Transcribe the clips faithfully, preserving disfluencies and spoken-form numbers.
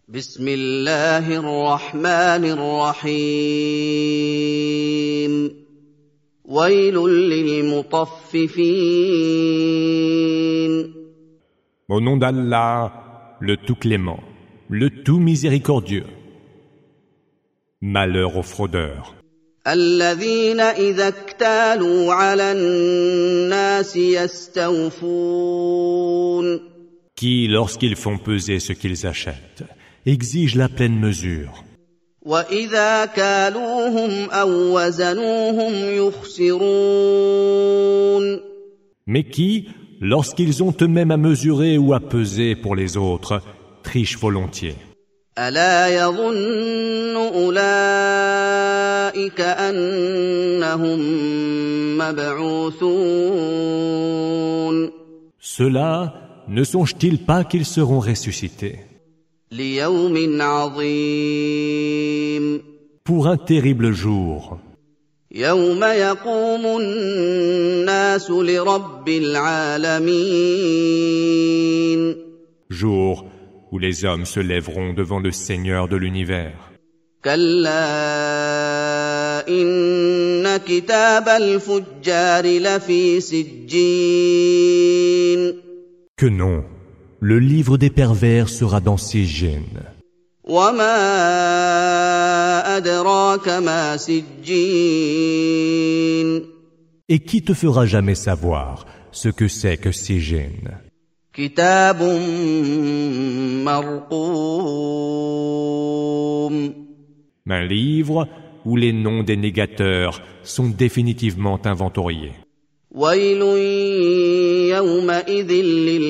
بسم الله الرحمن الرحيم ويل للمطففين Au nom d'Allah, le tout clément, le tout miséricordieux. Malheur aux fraudeurs. الذين إذا اكتالوا على الناس يستوفون Qui, lorsqu'ils font peser ce qu'ils achètent, exigent la pleine mesure. وإذا كالوهم أو وزنوهم يخسرون Mais qui, lorsqu'ils ont eux-mêmes à mesurer ou à peser pour les autres, trichent volontiers. ألا يظن أولئك أنهم مبعوثون Ceux-là ne songent-ils pas qu'ils seront ressuscités ليوم عظيم pour un terrible jour, يوم يقوم الناس لرب العالمين jour où les hommes se lèveront devant le Seigneur de l'univers. كلا إن كتاب الفجار لفي سجين Que non, le livre des pervers sera dans Sijjin. وما أدراك ما سجين Et qui te fera jamais savoir ce que c'est que Sijjin? كتاب مرقوم Un livre où les noms des négateurs sont définitivement inventoriés. ويل يومئذ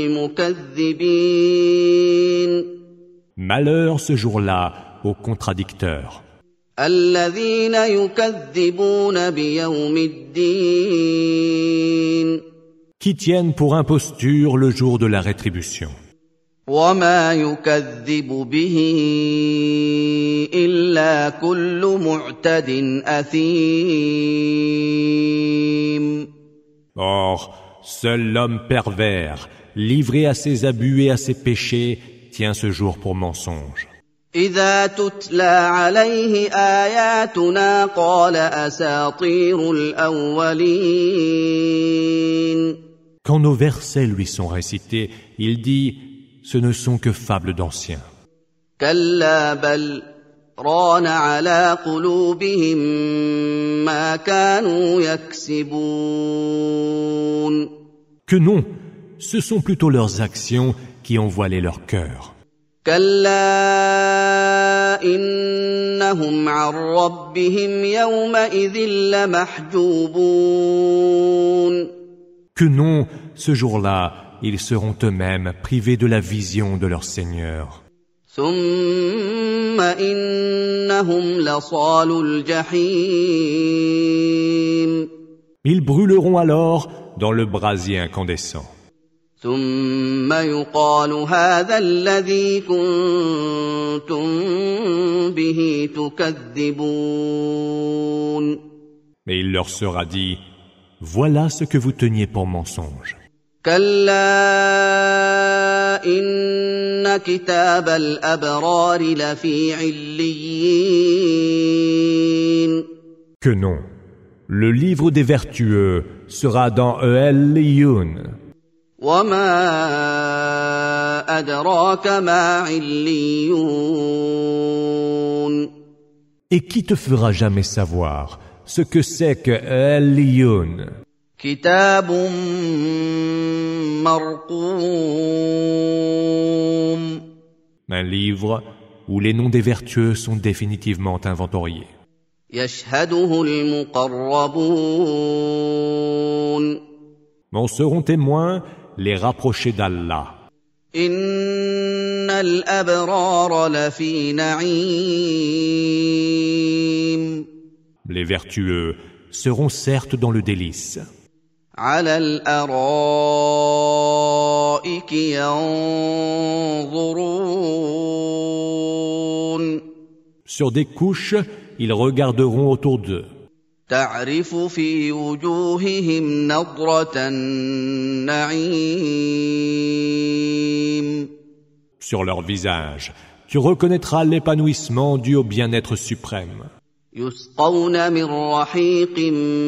للمكذبين Malheur ce jour-là aux contradicteurs, الذين يكذبون بيوم الدين qui tiennent pour imposture le jour de la rétribution. وما يكذب به إلا كل معتد أثيم Or, seul l'homme pervers, livré à ses abus et à ses péchés, tient ce jour pour mensonge. إذا تتلى عليه آياتنا قال أساطير الأولين Quand nos versets lui sont récités, il dit « Ce ne sont que fables d'anciens. كلا بل ران على قلوبهم ما كانوا يكسبون » Que non, ce sont plutôt leurs actions qui ont voilé leur cœur. كلا إنهم عن ربهم يومئذ لمحجوبون Que non, ce jour-là, ils seront eux-mêmes privés de la vision de leur Seigneur. ثم إنهم لصالو الجحيم Ils brûleront alors dans le brasier incandescent. ثم يقال هذا الذي كنتم به تكذبون Mais il leur sera dit « Voilà ce que vous teniez pour mensonge. كلا إن كتاب الأبرار لفي عليين » Que non, le livre des vertueux sera dans E'el-Liyun. وما أدراك ما عليون Et qui te fera jamais savoir ce que c'est que E'el-Liyun? كتاب مرقوم Un livre où les noms des vertueux sont définitivement inventoriés. يشهده المقربون En seront témoins les rapprochés d'Allah. إن الأبرار لفي نعيم Les vertueux seront certes dans le délice, على الأرائك ينظرون sur des couches, ils regarderont autour d'eux. تعرف في وجوههم نضرة النعيم Sur leur visage, tu reconnaîtras l'épanouissement dû au bien-être suprême. يسقون من رحيق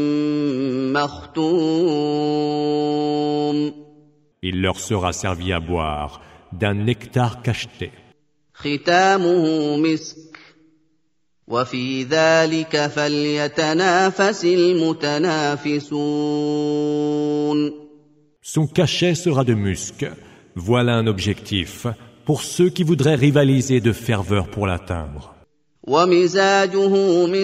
مختوم Il leur sera servi à boire d'un nectar cacheté. ختامه مسك وفي ذلك فليتنافس المتنافسون. Son cachet sera de musc. Voilà un objectif pour ceux qui voudraient rivaliser de ferveur pour l'atteindre. ومزاجه من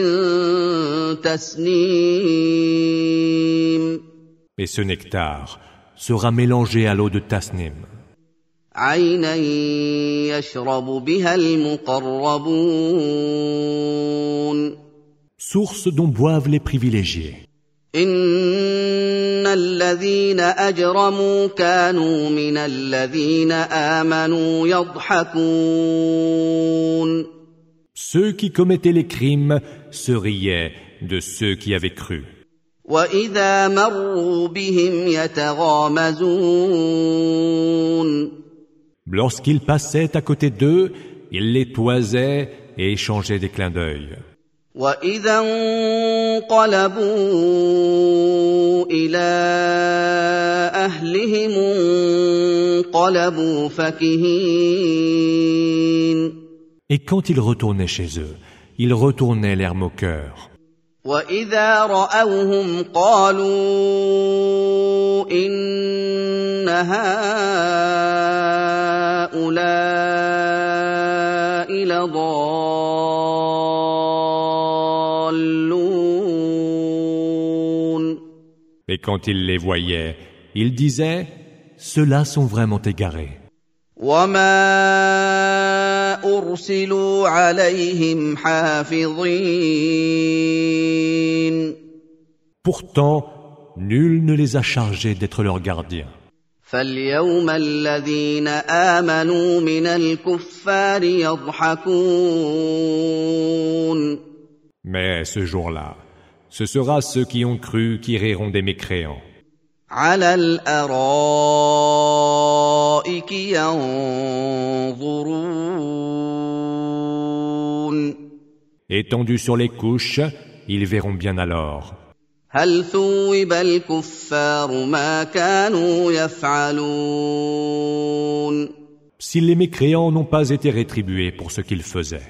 تسنيم. Et ce nectar sera mélangé à l'eau de tasnim. عينا يشرب بها المقربون. Source dont boivent les privilégiés. إن الذين أجرموا كانوا من الذين آمنوا يضحكون. Ceux qui commettaient les crimes se riaient de ceux qui avaient cru. وإذا مروا بهم يتغامزون. Lorsqu'ils passaient à côté d'eux, ils les toisaient et échangeaient des clins d'œil. وإذا انقلبوا إلى أهلهم انقلبوا فكهين. Et quand ils retournaient chez eux, ils retournaient l'air moqueur. وإذا رأوهم قالوا إن هؤلاء لضالون. Et quand ils les voyaient, ils disaient « Ceux-là sont vraiment égarés. » وما أرسلوا عليهم حافظين. Pourtant, nul ne les a chargés d'être leurs gardiens. فاليوم الذين آمنوا من الكفار يضحكون. Mais ce jour-là, ce sera ceux qui ont cru qui riront des mécréants. على الأرائك ينظرون. Étendus sur les couches, ils verront bien alors. هل ثوب الكفار ما كانوا يفعلون. Si les mécréants n'ont pas été rétribués pour ce qu'ils faisaient.